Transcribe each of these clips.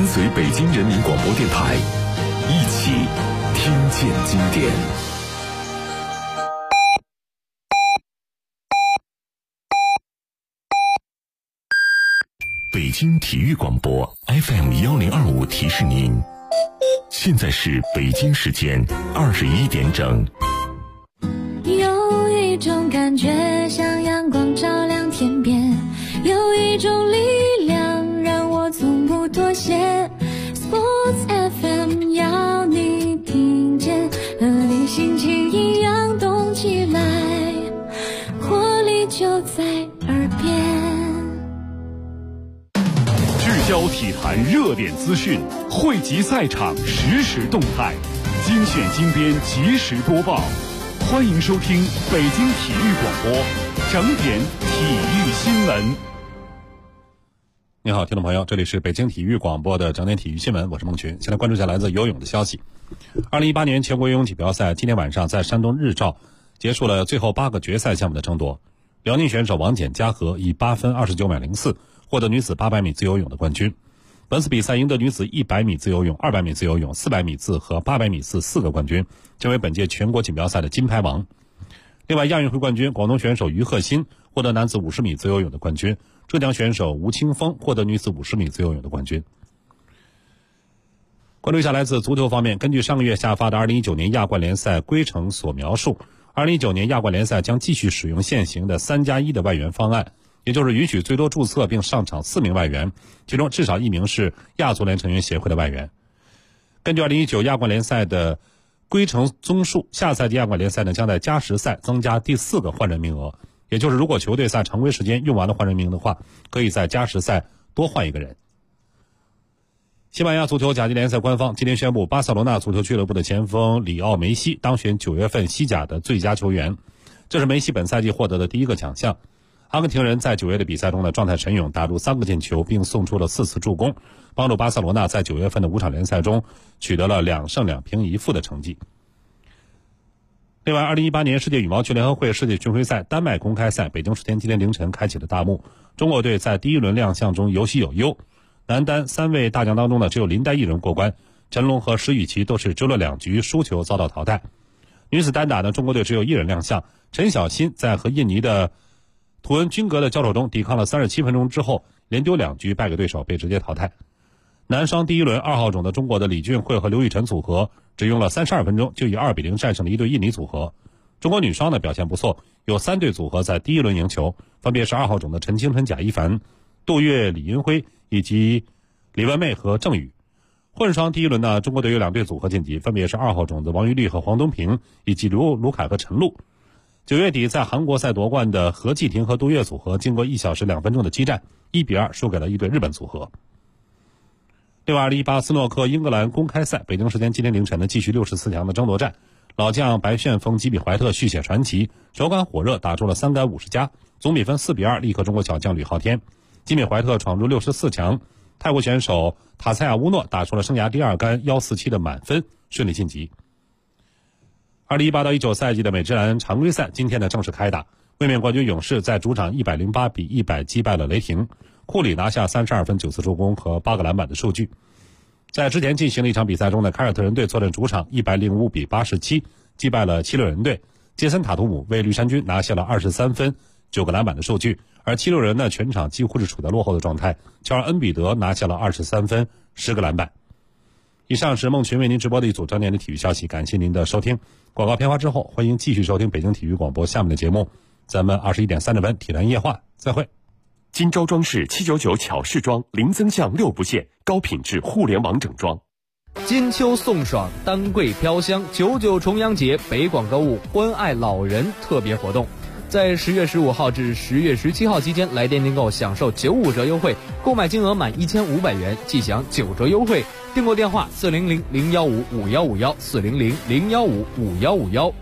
随北京人民广播电台，一起听见经典。北京体育广播 FM1025 提示您，现在是北京时间21点整。 有一种感觉像阳光照亮天边，有一种力量让我从不妥协。 Sports FM 要你听见，和你心情一样动起来，活力就在耳边。 聚焦体坛热点资讯，汇集赛场实时动态，精选精编及时播报。欢迎收听北京体育广播整点体育新闻。 你好，听众朋友，这里是北京体育广播的整点体育新闻，我是孟群。先来关注一下来自游泳的消息。2018年全国游泳锦标赛今天晚上在山东日照结束了最后8个决赛项目的争夺。辽宁选手王简嘉禾以8分29秒04获得女子800米自由泳的冠军。本次比赛赢得女子100米自由泳、200米自由泳、400米自和800米自4个冠军，成为本届全国锦标赛的金牌王。另外，亚运会冠军广东选手于鹤新获得男子50米自由泳的冠军，浙江选手吴青峰获得女子50米自由泳的冠军。关注一下来自足球方面，根据上个月下发的2019年亚冠联赛规程所描述，2019年亚冠联赛将继续使用现行的3+1的外援方案，也就是允许最多注册并上场4名外援，其中至少1名是亚足联成员协会的外援。根据2019亚冠联赛的规程综述，下赛季亚冠联赛呢将在加时赛增加第4个换人名额，也就是如果球队在常规时间用完了换人名的话，可以在加时赛多换一个人。西班牙足球甲级联赛官方今天宣布，巴塞罗那足球俱乐部的前锋里奥梅西当选9月份西甲的最佳球员，这是梅西本赛季获得的第一个奖项。阿根廷人在9月的比赛中呢状态神勇，打入3个进球，并送出了4次助攻，帮助巴塞罗那在9月份的5场联赛中取得了2胜2平1负的成绩。另外，2018年世界羽毛球联合会世界巡回赛丹麦公开赛北京时间今天凌晨开启了大幕，中国队在第一轮亮相中有喜有忧，男单3位大将当中呢只有林丹一人过关，陈龙和石宇奇都是折了2局输球遭到淘汰。女子单打呢，中国队只有1人亮相，陈小欣在和印尼的图恩均格的交手中抵抗了37分钟之后，连丢2局败给对手，被直接淘汰。男双第一轮2号种的中国的李俊慧和刘雨辰组合只用了32分钟就以2比0战胜了一对印尼组合。中国女双的表现不错，有3对组合在第一轮赢球，分别是2号种的陈清晨、贾一凡、杜月、李银辉以及李文媚和郑宇。混双第一轮呢，中国队有2对组合晋级，分别是2号种的王玉丽和黄东萍以及卢凯和陈露。9月底在韩国赛夺冠的何继婷和杜月组合经过1小时2分钟的激战，1比2输给了一对日本组合。另外，2018斯诺克英格兰公开赛北京时间今天凌晨的继续64强的争夺战，老将白旋风吉比怀特续写传奇，手感火热，打出了3杆50加，总比分4比2力克中国小将吕昊天。吉比怀特闯入64强，泰国选手塔塞亚乌诺打出了生涯第2杆147的满分，顺利晋级。2018到19赛季的美职篮常规赛今天呢正式开打，卫冕冠军勇士在主场108比100击败了雷霆，库里拿下32分9次助攻和8个篮板的数据。在之前进行的一场比赛中呢，凯尔特人队坐镇主场105比87击败了七六人队，杰森塔图姆为绿衫军拿下了23分9个篮板的数据，而七六人呢全场几乎是处在落后的状态，乔尔恩比德拿下了23分10个篮板。以上是孟群为您直播的一组整点的体育消息，感谢您的收听。广告片花之后，欢迎继续收听北京体育广播下面的节目，咱们21点30分体坛夜话再会。 金招装饰799巧饰装，零增项6不限，高品质互联网整装。 金秋送爽，丹桂飘香，99重阳节北广购物关爱老人特别活动，在10月15号至10月17号期间来电订购享受95折优惠，购买金额满1500元即享9折优惠。订购电话400-015-5151 400-015-5151。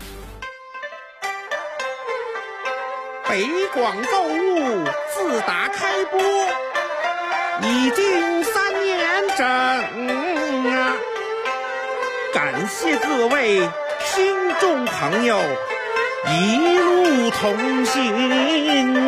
北广购物自打开播已经3年整啊！感谢各位听众朋友一路同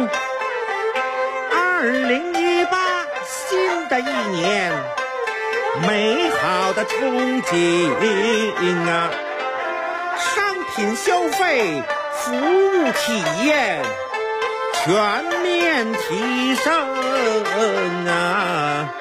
行。2018新的一年， 美好的憧憬啊，商品消费、服务体验全面提升啊。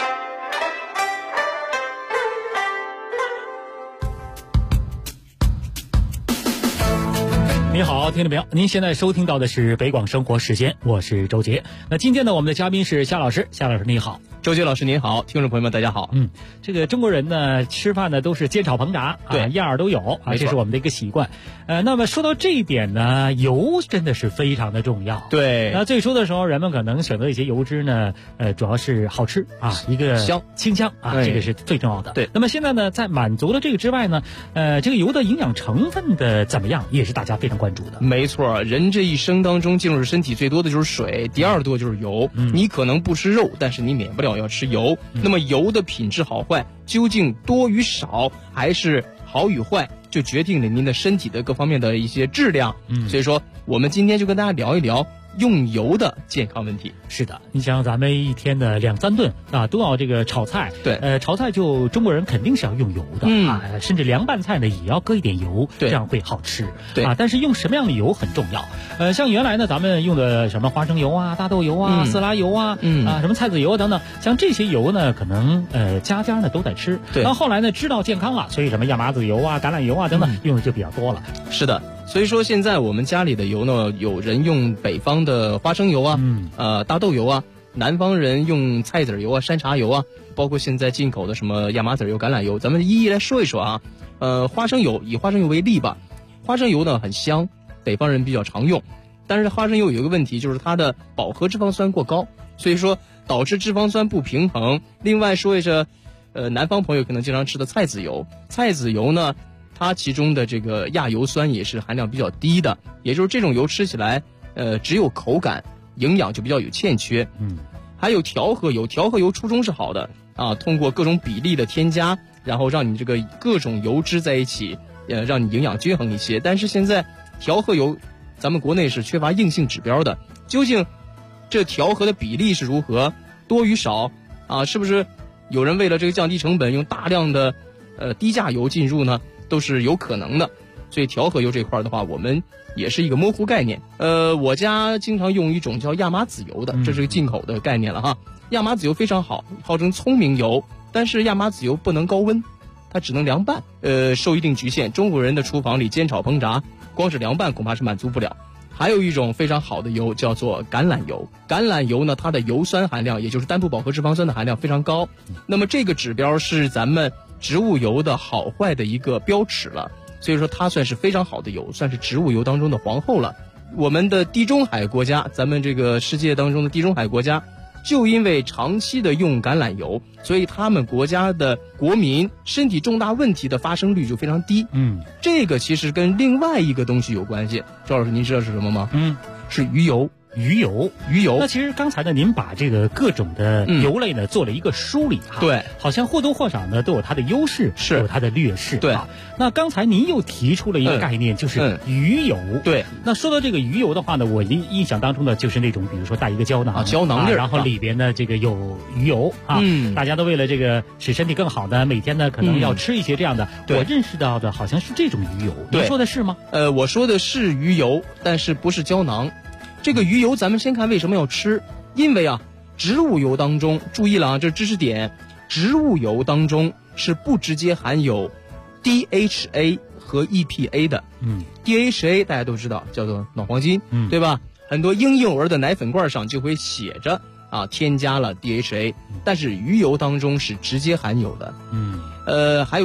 你好，听众朋友，您现在收听到的是北广生活时间，我是周杰。那今天呢，我们的嘉宾是夏老师，夏老师你好。 周杰老师您好，听众朋友们大家好。 这个中国人呢，吃饭呢都是煎炒烹炸， 对， 样儿都有啊，这是我们的一个习惯。那么说到这一点呢，油真的是非常的重要。 对， 那最初的时候，人们可能选择一些油脂呢，主要是好吃啊，一个清香啊，这个是最重要的。 对， 那么现在呢，在满足了这个之外呢，这个油的营养成分的怎么样，也是大家非常关注的。 没错，人这一生当中进入身体最多的就是水，第二多就是油。你可能不吃肉，但是你免不了要吃油。那么油的品质好坏究竟多与少，还是好与坏，就决定了您的身体的各方面的一些质量。所以说我们今天就跟大家聊一聊用油的健康问题。 是的，你想咱们一天的2-3顿啊，都要这个炒菜。 对， 炒菜就中国人肯定是要用油的啊，甚至凉拌菜呢也要搁一点油，这样会好吃。 对啊，但是用什么样的油很重要。像原来呢，咱们用的什么花生油啊、大豆油啊、色拉油啊，什么菜籽油等等，像这些油呢，可能家家呢都在吃。 对， 那后来呢，知道健康了，所以什么亚麻籽油啊、橄榄油啊等等，用的就比较多了。 是的。所以说现在我们家里的油呢，有人用北方的花生油啊，大豆油啊，南方人用菜籽油啊、山茶油啊，包括现在进口的什么亚麻籽油、橄榄油，咱们一一来说一说啊。花生油，以花生油为例吧，花生油呢很香，北方人比较常用，但是花生油有一个问题，就是它的饱和脂肪酸过高，所以说导致脂肪酸不平衡。另外说一下，南方朋友可能经常吃的菜籽油，菜籽油呢，它其中的这个亚油酸也是含量比较低的，也就是这种油吃起来，只有口感，营养就比较有欠缺。还有调和油，调和油初衷是好的啊，通过各种比例的添加，然后让你这个各种油脂在一起，让你营养均衡一些。但是现在调和油，咱们国内是缺乏硬性指标的，究竟这调和的比例是如何，多与少啊？是不是有人为了这个降低成本，用大量的低价油进入呢？都是有可能的，所以调和油这块的话，我们也是一个模糊概念。我家经常用一种叫亚麻籽油的，这是个进口的概念了哈。亚麻籽油非常好，号称聪明油，但是亚麻籽油不能高温，它只能凉拌，受一定局限。中国人的厨房里煎炒烹炸，光是凉拌恐怕是满足不了。还有一种非常好的油叫做橄榄油，橄榄油呢，它的油酸含量，也就是单不饱和脂肪酸的含量非常高。那么这个指标是咱们植物油的好坏的一个标尺了，所以说它算是非常好的油，算是植物油当中的皇后了。我们的地中海国家，咱们这个世界当中的地中海国家，就因为长期的用橄榄油，所以他们国家的国民身体重大问题的发生率就非常低。这个其实跟另外一个东西有关系。赵老师，您知道是什么吗？是鱼油。鱼油。那其实刚才呢，您把这个各种的油类呢做了一个梳理哈。对， 好像或多或少呢都有它的优势，是有它的劣势。 对， 那刚才您又提出了一个概念，就是鱼油。 对， 那说到这个鱼油的话呢，我印象当中的就是那种，比如说带一个胶囊胶囊粒， 然后里边呢这个有鱼油啊。大家都为了这个使身体更好呢，每天呢可能要吃一些这样的。我认识到的好像是这种鱼油，您说的是吗？ 我说的是鱼油，但是不是胶囊。这个鱼油咱们先看为什么要吃，因为啊，植物油当中，注意了啊，这知识点，植物油当中是不直接含有 DHA 和 EPA 的。DHA 大家都知道叫做脑黄金，对吧？很多婴幼儿的奶粉罐上就会写着啊，添加了 DHA， 但是鱼油当中是直接含有的。还有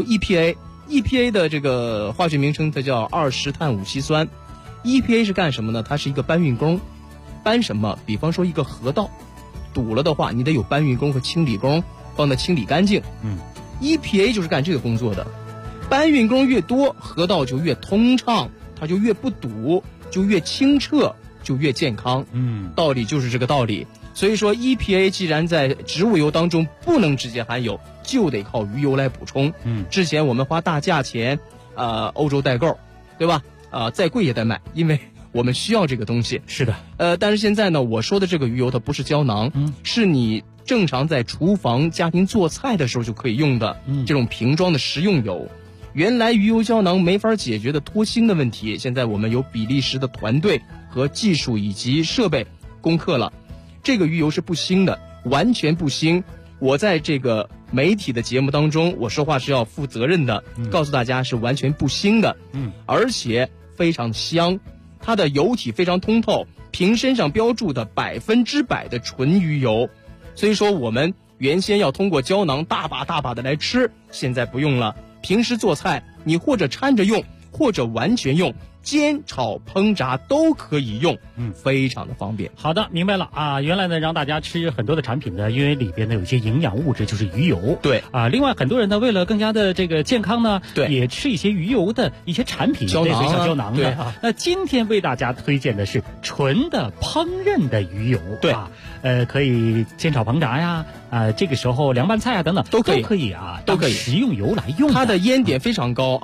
EPA 的这个化学名称它叫2-碳五烯酸。EPA 是干什么呢？它是一个搬运工，搬什么？比方说一个河道堵了的话，你得有搬运工和清理工帮它清理干净。EPA 就是干这个工作的。搬运工越多，河道就越通畅，它就越不堵，就越清澈，就越健康。道理就是这个道理。所以说 EPA 既然在植物油当中不能直接含有，就得靠鱼油来补充。之前我们花大价钱欧洲代购，对吧？再贵也得买，因为我们需要这个东西。 是的。 但是现在呢，我说的这个鱼油它不是胶囊，是你正常在厨房家庭做菜的时候就可以用的这种瓶装的食用油。原来鱼油胶囊没法解决的脱星的问题，现在我们有比利时的团队和技术以及设备攻克了。这个鱼油是不腥的，完全不腥。我在这个媒体的节目当中，我说话是要负责任的，告诉大家是完全不腥的，而且非常香，它的油体非常通透，瓶身上标注的100%的纯鱼油。所以说我们原先要通过胶囊大把大把的来吃，现在不用了。平时做菜你或者掺着用，或者完全用，煎炒烹炸都可以用，非常的方便。 好的，明白了啊。原来呢，让大家吃很多的产品呢，因为里边呢有一些营养物质，就是鱼油。 对啊， 另外很多人呢，为了更加的这个健康呢， 对， 也吃一些鱼油的一些产品， 胶囊、 小胶囊的。 对啊，那今天为大家推荐的是纯的烹饪的鱼油。 对啊，可以煎炒烹炸呀，这个时候凉拌菜啊等等都可以啊， 都可以食用油来用。 它的烟点非常高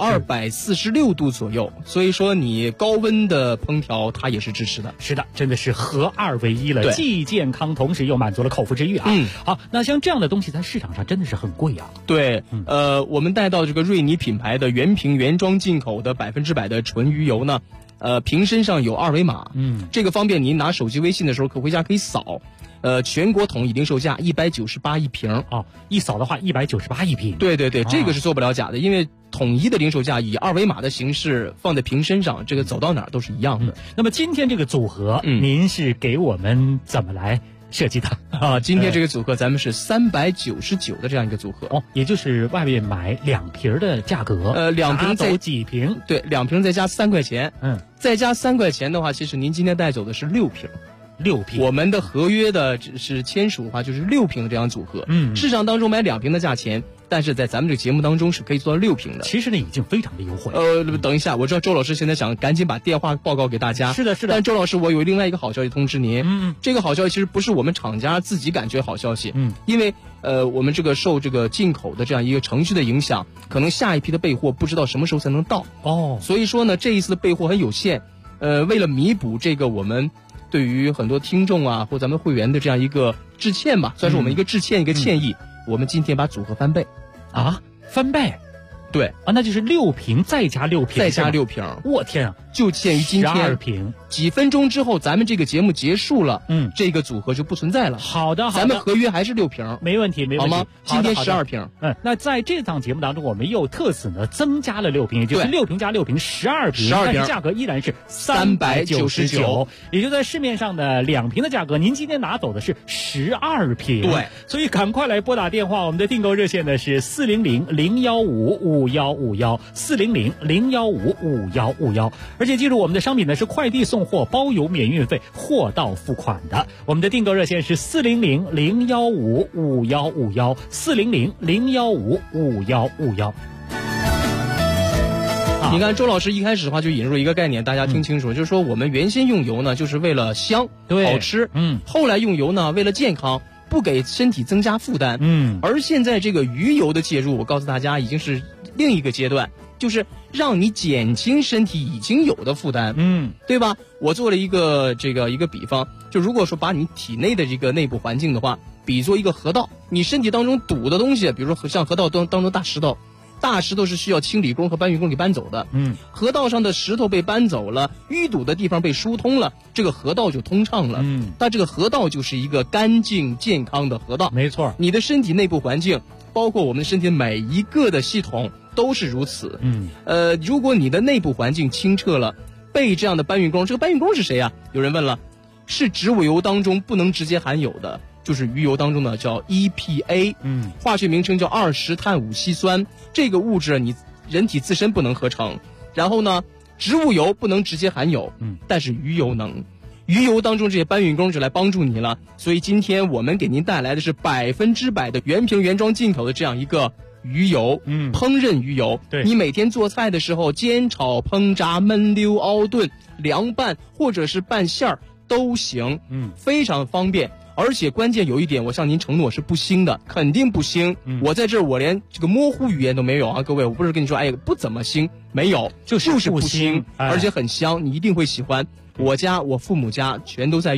，246度左右，所以说你高温的烹调它也是支持的。 是的，真的是合二为一了，既健康，同时又满足了口腹之欲啊。好，那像这样的东西在市场上真的是很贵啊。 对，我们带到这个瑞尼品牌的原瓶原装进口的100%的纯鱼油呢，瓶身上有2维码，这个方便您拿手机微信的时候回家可以扫。全国统一零售价198一瓶哦，一扫的话198一瓶。 对对对，这个是做不了假的，因为统一的零售价以2维码的形式放在瓶身上，这个走到哪儿都是一样的。 那么今天这个组合，您是给我们怎么来设计的啊？今天这个组合咱们是399的这样一个组合哦，也就是外面买2瓶的价格。 2瓶再几瓶？ 对，2瓶再加3块钱。再加3块钱的话，其实您今天带走的是6瓶。 6瓶， 我们的合约的只是签署的话就是6瓶的这样组合。市场当中买2瓶的价钱，但是在咱们这个节目当中是可以做到6瓶的。 其实呢，已经非常的优惠。 等一下，我知道周老师现在想赶紧把电话报告给大家。 是的，是的。 但周老师，我有另外一个好消息通知您。这个好消息其实不是我们厂家自己感觉好消息。因为我们这个受这个进口的这样一个程序的影响，可能下一批的备货不知道什么时候才能到。所以说呢，这一次的备货很有限。为了弥补这个我们对于很多听众啊或咱们会员的这样一个致歉吧，算是我们一个致歉，一个歉意。我们今天把组合翻倍啊，翻倍， 对啊，那就是6瓶再加6瓶， 再加6瓶。 我天啊， 就限于今天 12瓶。 几分钟之后，咱们这个节目结束了，这个组合就不存在了。 好的， 咱们合约还是6瓶， 没问题，没问题， 好吗？今天12瓶。 那在这档节目当中，我们又特此呢增加了6瓶，也就是6瓶加6瓶，12瓶，但是价格依然是399，也就在市面上的2瓶的价格，您今天拿走的是12瓶。 对， 所以赶快来拨打电话，我们的订购热线呢是400-015-5151，400-015-5151，而且记住我们的商品呢是快递送货包邮免运费，货到付款的。我们的订购热线是400-015-5151，400-015-5151。 你看周老师一开始的话就引入一个概念，大家听清楚，就是说我们原先用油呢就是为了香，好吃，后来用油呢为了健康，不给身体增加负担，而现在这个鱼油的介入，我告诉大家已经是另一个阶段，就是让你减轻身体已经有的负担，对吧？我做了一个比方，就如果说把你体内的这个内部环境的话，比作一个河道，你身体当中堵的东西，比如说像河道当中大石头是需要清理工和搬运工给搬走的，河道上的石头被搬走了，淤堵的地方被疏通了，这个河道就通畅了，但这个河道就是一个干净健康的河道， 没错。 你的身体内部环境，包括我们身体每一个的系统都是如此，如果你的内部环境清澈了，被这样的搬运工，这个搬运工是谁啊？有人问了，是植物油当中不能直接含有的，就是鱼油当中的叫 EPA，化学名称叫2-碳5烯酸，这个物质你人体自身不能合成，然后呢，植物油不能直接含有，但是鱼油能。鱼油当中这些搬运工就来帮助你了，所以今天我们给您带来的是100%的原瓶原装进口的这样一个鱼油，烹饪鱼油， 对， 你每天做菜的时候煎炒烹炸焖溜熬炖凉拌或者是拌馅儿都行，非常方便。而且关键有一点，我向您承诺是不腥的，肯定不腥。我在这儿我连这个模糊语言都没有啊，各位，我不是跟你说哎不怎么腥，没有，就是不腥，而且很香，你一定会喜欢。我父母家全都在用，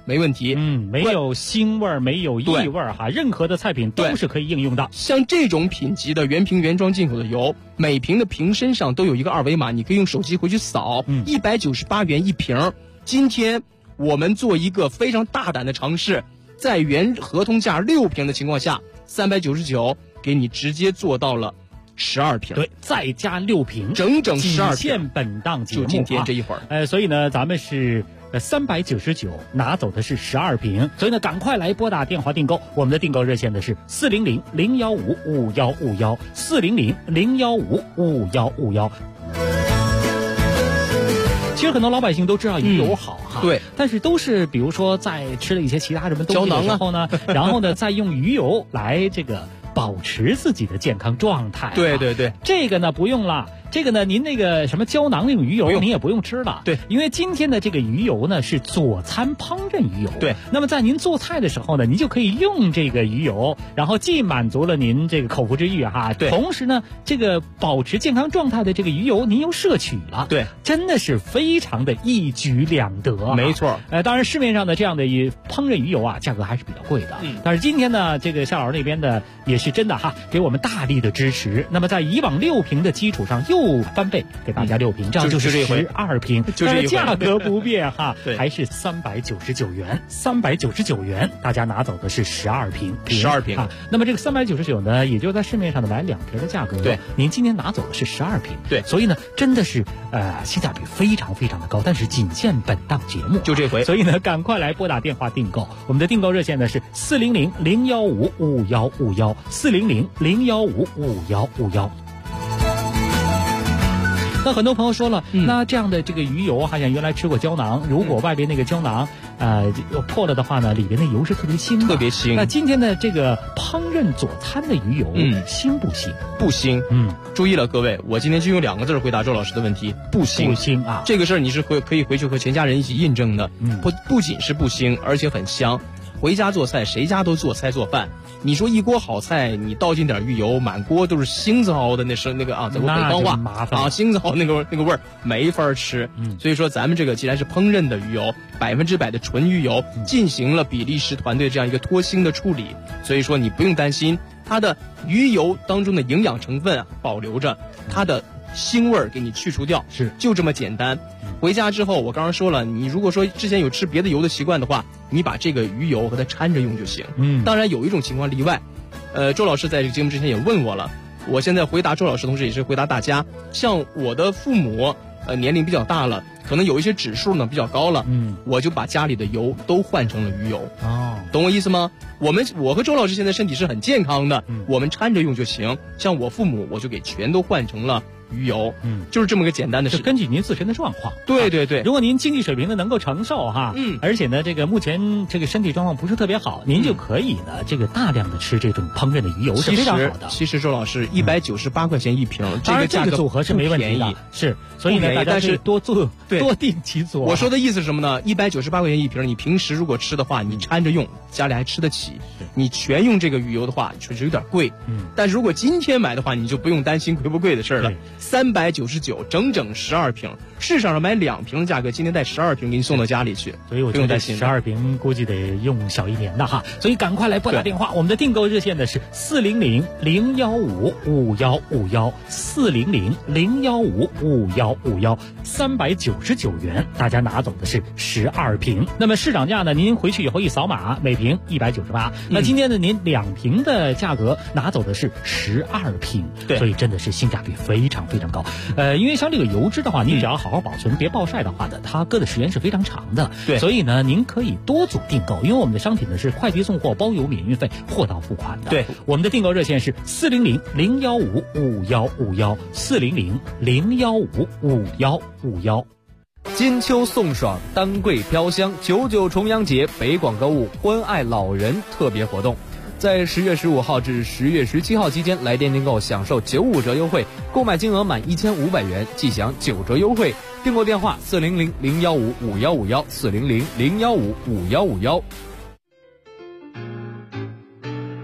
没问题。 没有腥味儿，没有异味儿哈，任何的菜品都是可以应用的。 像这种品级的原瓶原装进口的油，每瓶的瓶身上都有一个二维码，你可以用手机回去扫，198元一瓶。今天我们做一个非常大胆的尝试，在原合同价6瓶的情况下，399给你直接做到了12瓶， 对，再加6瓶， 整整12瓶， 仅限本档节目， 就今天这一会儿。 所以呢，咱们是399拿走的是12瓶，所以呢，赶快来拨打电话订购。我们的订购热线的是400-015-5151，400-015-5151。其实很多老百姓都知道鱼油好哈， 对， 但是都是比如说在吃了一些其他什么东西的时候呢，然后呢再用鱼油来这个保持自己的健康状态。 对对对， 这个呢不用了。这个呢，您那个什么胶囊那种鱼油，您也不用吃了。 对， 因为今天的这个鱼油呢是佐餐烹饪鱼油。 对， 那么在您做菜的时候呢，您就可以用这个鱼油，然后既满足了您这个口腹之欲哈， 对， 同时呢，这个保持健康状态的这个鱼油您又摄取了。 对， 真的是非常的一举两得。 没错。 当然市面上的这样的烹饪鱼油啊，价格还是比较贵的。但是今天呢，这个夏老师那边的也是真的哈，给我们大力的支持。那么在以往6瓶的基础上又翻倍。给大家6瓶，这样就是12瓶，但是价格不变哈，还是399元，399元，大家拿走的是12瓶 ，12瓶啊。那么这个399呢，也就在市面上的买2瓶的价格， 对， 您今天拿走的是12瓶， 对， 所以呢，真的是性价比非常非常的高，但是仅限本档节目， 就这回， 所以呢，赶快来拨打电话订购，我们的订购热线呢是400-015-5151，400-015-5151。那很多朋友说了，那这样的这个鱼油好像原来吃过胶囊，如果外边那个胶囊破了的话呢，里边的油是特别腥的， 特别腥。 那今天的这个烹饪佐餐的鱼油，腥不腥？ 不腥。注意了各位，我今天就用2个字回答周老师的问题，不腥。 不腥啊， 这个事儿你是可以回去和全家人一起印证的。不仅是不腥，而且很香。回家做菜，谁家都做菜做饭。你说一锅好菜，你倒进点鱼油，满锅都是腥子熬的那个啊，在我北方话啊，腥子熬那个味儿没法吃。所以说咱们这个既然是烹饪的鱼油，100%的纯鱼油，进行了比利时团队这样一个脱腥的处理，所以说你不用担心它的鱼油当中的营养成分保留着，它的腥味儿给你去除掉， 是就这么简单。回家之后，我刚刚说了，你如果说之前有吃别的油的习惯的话，你把这个鱼油和它掺着用就行。当然有一种情况例外，周老师在这个节目之前也问我了，我现在回答周老师同时也是回答大家，像我的父母年龄比较大了，可能有一些指数呢比较高了，我就把家里的油都换成了鱼油。懂我意思吗？我和周老师现在身体是很健康的，我们掺着用就行。像我父母，我就给全都换成了鱼油，就是这么个简单的事， 根据您自身的状况。 对对对， 如果您经济水平呢能够承受哈，而且呢这个目前这个身体状况不是特别好，您就可以呢这个大量的吃这种烹饪的鱼油是非常好的。 其实周老师198块钱一瓶， 这个价格组合是没问题的，是，所以呢大家是多做多定期做。 我说的意思是什么呢？198块钱一瓶，你平时如果吃的话，你掺着用，家里还吃得起。你全用这个鱼油的话，确实有点贵。但是如果今天买的话，你就不用担心贵不贵的事了。399，整整12瓶。市场上买2瓶的价格，今天带12瓶给你送到家里去， 所以我觉得12瓶估计得用小1年的哈。所以赶快来拨打电话，我们的订购热线呢是400-015-5151，400-015-5151，399元，大家拿走的是12瓶。那么市场价呢，您回去以后一扫码，每瓶198。那今天呢，您2瓶的价格拿走的是12瓶，所以真的是性价比非常非常高。因为像这个油脂的话，你只要好好保存，别暴晒的话呢，它搁的时间是非常长的。 对， 所以呢，您可以多组订购，因为我们的商品呢是快递送货、包邮、免运费、货到付款的。 对， 我们的订购热线是400-015-5151，400-015-5151。 金秋送爽，丹桂飘香，99重阳节北广购物关爱老人特别活动。在10月15号至10月17号期间，来电订购享受95折优惠，购买金额满1500元即享9折优惠。订购电话400-015-5151，400-015-5151。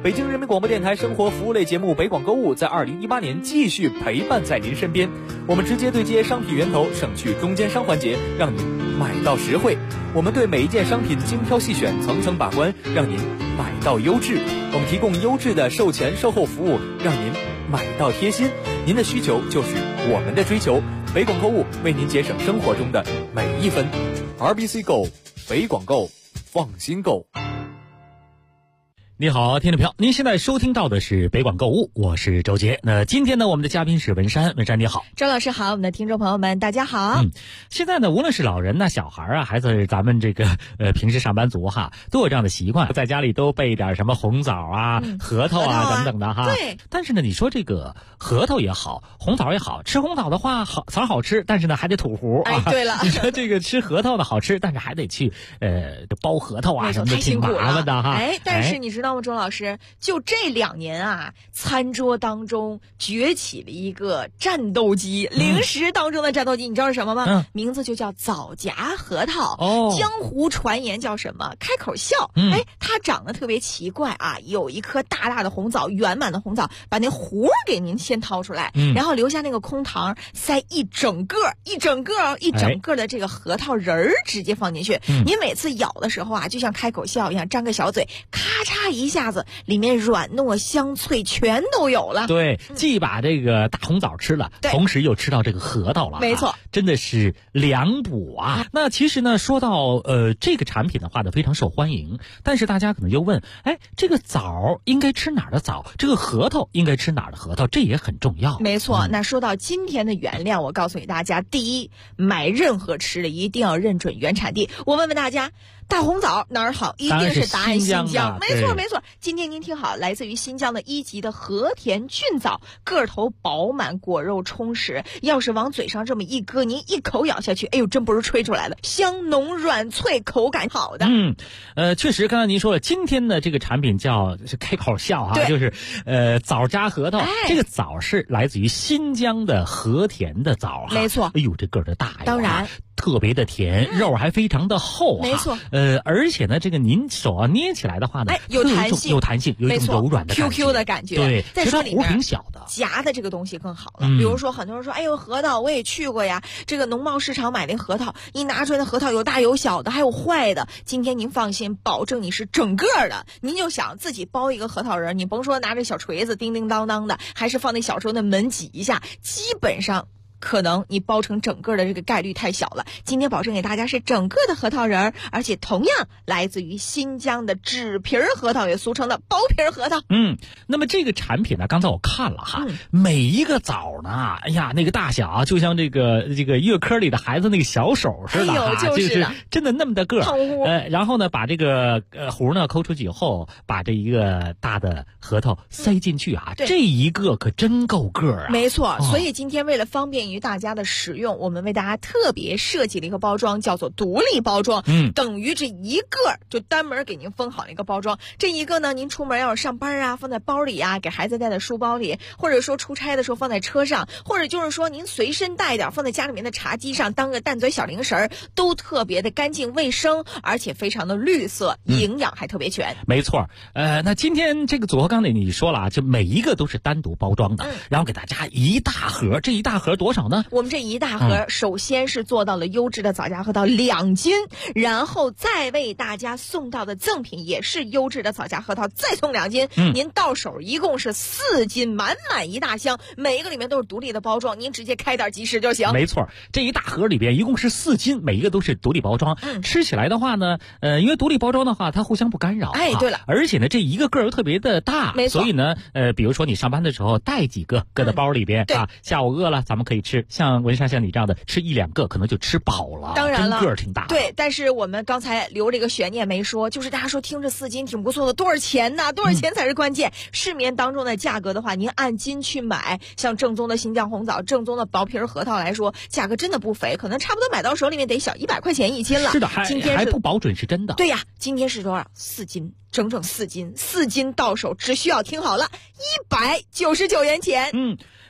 北京人民广播电台生活服务类节目《北广购物》在2018年继续陪伴在您身边。我们直接对接商品源头，省去中间商环节，让您买到实惠。我们对每一件商品精挑细选，层层把关，让您买到优质。我们提供优质的售前售后服务，让您买到贴心。您的需求就是我们的追求。北广购物为您节省生活中的每一分。RBC Go， 北广购，放心购。 你好，听众朋友，您现在收听到的是北广购物，我是周杰。那今天呢，我们的嘉宾是文山，文山你好。 周老师好，我们的听众朋友们大家好。 现在呢，无论是老人呐、小孩啊，还是咱们这个平时上班族哈，都有这样的习惯，在家里都备点什么红枣啊、核桃啊等等的哈。 对。 但是呢，你说这个核桃也好，红枣也好，吃红枣的话枣好吃，但是呢还得吐核啊。 对了。 你说这个吃核桃的好吃，但是还得去剥核桃啊什么的，挺麻烦的哈。 但是你知道吗，周老师？就这2年啊，餐桌当中崛起了一个战斗机，零食当中的战斗机，你知道是什么吗？名字就叫枣夹核桃。江湖传言叫什么？开口笑。它长得特别奇怪啊，有一颗大大的红枣，圆满的红枣，把那核给您先掏出来，然后留下那个空膛，塞一整个的这个核桃仁儿，直接放进去。您每次咬的时候啊，就像开口笑一样，张个小嘴，咔嚓一下子。里面软糯香脆全都有了。 对，既把这个大红枣吃了，同时又吃到这个核桃了。 没错， 真的是两补啊。那其实呢，说到这个产品的话呢，非常受欢迎。但是大家可能就问，这个枣应该吃哪儿的枣？这个核桃应该吃哪儿的核桃？这也很重要。 没错。那说到今天的原料，我告诉给大家，第一，买任何吃的一定要认准原产地。我问问大家，大红枣哪儿好？一定是答案新疆。没错。今天您听好，来自于新疆的1级的和田菌枣，个头饱满，果肉充实。要是往嘴上这么一搁，您一口咬下去，哎呦，真不是吹出来的，香浓软脆，口感好的。 确实，刚才您说了，今天的这个产品是开口笑啊，就是枣夹核桃。这个枣是来自于新疆的和田的枣哈。 没错。 哎呦，这个儿的大呀！ 当然。 特别的甜，肉还非常的厚没错。 而且呢，这个您手啊捏起来的话呢， 有弹性， 有一种柔软的感觉 ，QQ 的感觉。 对， 在这里面挺小的， 夹的这个东西更好了。比如说，很多人说，哎呦，核桃我也去过呀，这个农贸市场买那核桃，一拿出来的核桃有大有小的，还有坏的。今天您放心，保证你是整个的。您就想自己剥一个核桃仁，你甭说拿着小锤子叮叮当当的，还是放那小时候的门挤一下，基本上。可能你包成整个的这个概率太小了。今天保证给大家是整个的核桃仁儿，而且同样来自于新疆的纸皮核桃，也俗称的薄皮核桃。 那么这个产品呢，刚才我看了哈，每一个枣呢，哎呀，那个大小啊，就像这个月科里的孩子那个小手似的哈，就是真的那么大个儿。然后呢，把这个核呢抠出去以后，把这一个大的核桃塞进去啊，这一个可真够个儿啊。 没错，所以今天为了方便于大家的使用，我们为大家特别设计了一个包装，叫做独立包装。等于这一个就单门给您封好了一个包装。这一个呢，您出门要是上班啊，放在包里啊，给孩子带在书包里，或者说出差的时候放在车上，或者就是说您随身带一点，放在家里面的茶几上当个淡嘴小零食，都特别的干净卫生，而且非常的绿色，营养还特别全。 没错。那今天这个组合刚才你说了啊，就每一个都是单独包装的，然后给大家一大盒，这一大盒多少呢？ 我们这一大盒首先是做到了优质的枣夹核桃2斤，然后再为大家送到的赠品也是优质的枣夹核桃，再送2斤。您到手一共是4斤，满满一大箱，每一个里面都是独立的包装，您直接开袋即食就行。 没错，这一大盒里边一共是4斤，每一个都是独立包装。吃起来的话呢，因为独立包装的话，它互相不干扰。 对了， 而且呢，这一个个又特别的大， 没错。 所以呢，比如说你上班的时候带几个搁在包里边啊，下午饿了咱们可以吃。像文山像你这样的吃1-2个可能就吃饱了， 当然了， 个儿挺大。 对，但是我们刚才留这个悬念没说，就是大家说听着4斤挺不错的，多少钱呢？多少钱才是关键？市面当中的价格的话，您按斤去买，像正宗的新疆红枣、正宗的薄皮核桃来说，价格真的不菲，可能差不多买到手里面得小100块钱1斤了。 是的， 今天还不保准是真的。 对呀，今天是多少？4斤。整整4斤到手只需要听好了，199元钱。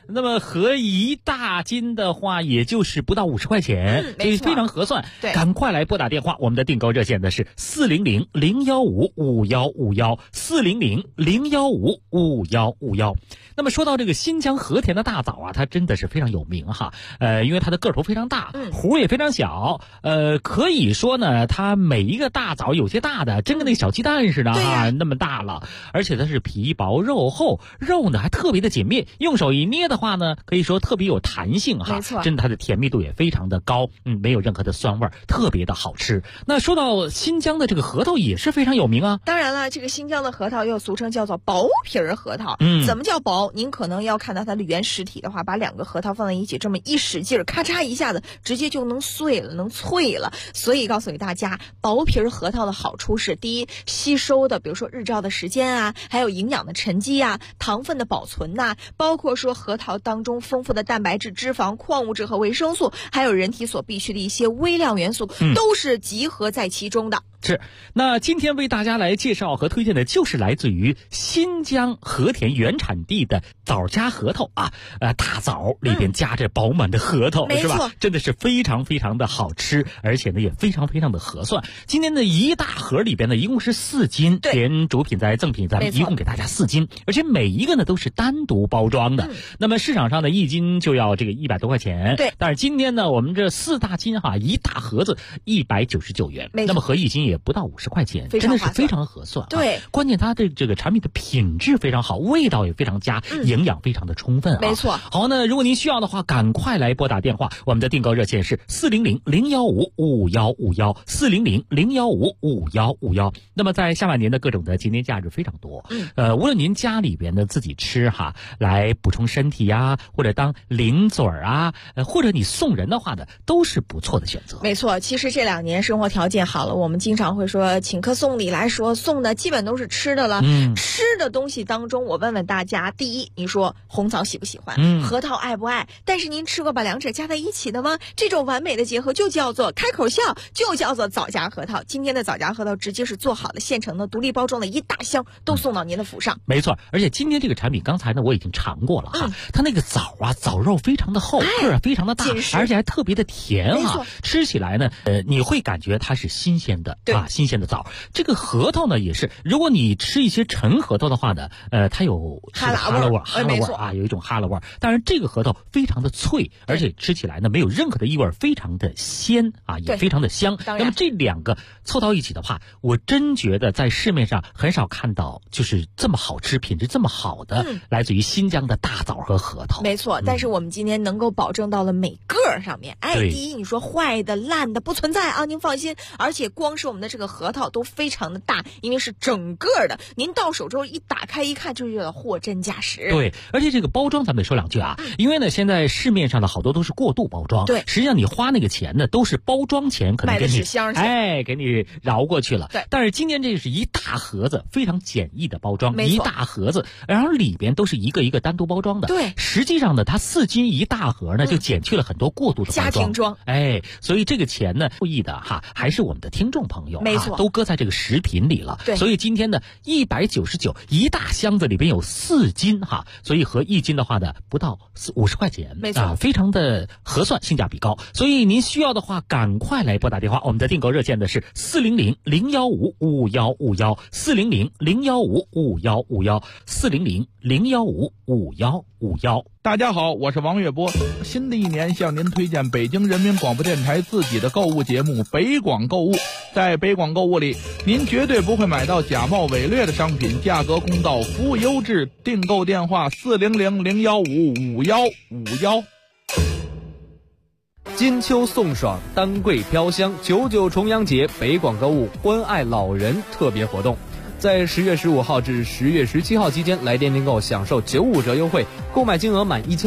那么合1大斤的话，也就是不到50块钱，所以非常合算。 对， 赶快来拨打电话，我们的订购热线的是400-015-5151，400-015-5151。那么说到这个新疆和田的大枣啊，它真的是非常有名哈，因为它的个头非常大，核也非常小，可以说呢，它每一个大枣有些大的，真跟那个小鸡蛋似的啊，那么大了，而且它是皮薄肉厚，肉呢还特别的紧密，用手一捏的话呢，可以说特别有弹性哈， 没错， 真的它的甜蜜度也非常的高，没有任何的酸味，特别的好吃。那说到新疆的这个核桃也是非常有名啊， 当然了，这个新疆的核桃又俗称叫做薄皮儿核桃，怎么叫薄？您可能要看到它的原实体的话，把2个核桃放在一起，这么一使劲儿，咔嚓一下子，直接就能碎了，能脆了。所以告诉给大家，薄皮儿核桃的好处是：第一，吸收的比如说日照的时间啊，还有营养的沉积啊，糖分的保存呐，包括说核桃当中丰富的蛋白质、脂肪、矿物质和维生素，还有人体所必需的一些微量元素，都是集合在其中的。 是，那今天为大家来介绍和推荐的就是来自于新疆和田原产地的枣夹核桃啊，大枣里边夹着饱满的核桃，是吧？真的是非常非常的好吃，而且呢也非常非常的合算。今天的一大盒里边呢，一共是4斤，连主品在赠品咱们一共给大家4斤，而且每一个呢都是单独包装的。那么市场上的1斤就要这个100多块钱， 对。 但是今天呢，我们这4大斤哈，一大盒子199元，那么合1斤也不到50块钱，真的是非常合算。 对， 关键它的这个产品的品质非常好，味道也非常佳，营养非常的充分啊。 没错。 好，那如果您需要的话，赶快来拨打电话，我们的订购热线是400-015-5151，400-015-5151。那么在下半年的各种的节年假日非常多，无论您家里边的自己吃哈，来补充身体呀，或者当零嘴啊，或者你送人的话呢，都是不错的选择。 没错，其实这2年生活条件好了，我们经常会说请客送礼来说，送的基本都是吃的了。吃的东西当中，我问问大家，第一，你说红枣喜不喜欢？核桃爱不爱？但是您吃过把2者加在一起的吗？这种完美的结合就叫做开口笑，就叫做枣夹核桃。今天的枣夹核桃直接是做好的现成的独立包装的一大箱，都送到您的府上。 没错，而且今天这个产品刚才呢我已经尝过了哈，它那个枣啊，枣肉非常的厚，个儿非常的大，而且还特别的甜哈，吃起来呢你会感觉它是新鲜的啊，新鲜的枣。这个核桃呢也是，如果你吃一些陈核桃的话呢，它有哈喇味啊，有一种哈喇味。当然这个核桃非常的脆，而且吃起来呢没有任何的异味，非常的鲜啊，也非常的香。那么这2个凑到一起的话，我真觉得在市面上很少看到就是这么好吃、品质这么好的，来自于新疆的大枣和核桃。 没错，但是我们今天能够保证到了每个上面，第一，你说坏的、烂的不存在啊，您放心。而且光是我们的这个核桃都非常的大，因为是整个的，您到手之后一打开一看，就是货真价实。 对，而且这个包装咱们得说2句啊，因为呢现在市面上的好多都是过度包装， 对， 实际上你花那个钱呢都是包装钱，可能给你纸箱钱， 给你饶过去了。 对， 但是今天这是一大盒子，非常简易的包装，一大盒子，然后里边都是一个一个单独包装的。 对， 实际上呢，它4斤一大盒呢，就减去了很多过度的包装。 家庭装， 所以这个钱呢，故意的哈，还是我们的听众朋友， 没错， 都搁在这个食品里了。 对， 所以今天呢，199一大箱子里边有4斤哈，所以合1斤的话呢，不到50块钱， 没错， 非常的合算，性价比高。所以您需要的话，赶快来拨打电话，我们的订购热线的是400-015-5151，400-015-5151，400-015-5151。 大家好，我是王月波。新的一年向您推荐北京人民广播电台自己的购物节目北广购物。在北广购物里，您绝对不会买到假冒伪劣的商品，价格公道，服务优质。订购电话400-015-5151。 金秋送爽，丹桂飘香，99重阳节北广购物关爱老人特别活动，在10月15号至10月17号期间来电订购享受95折优惠，购买金额满1000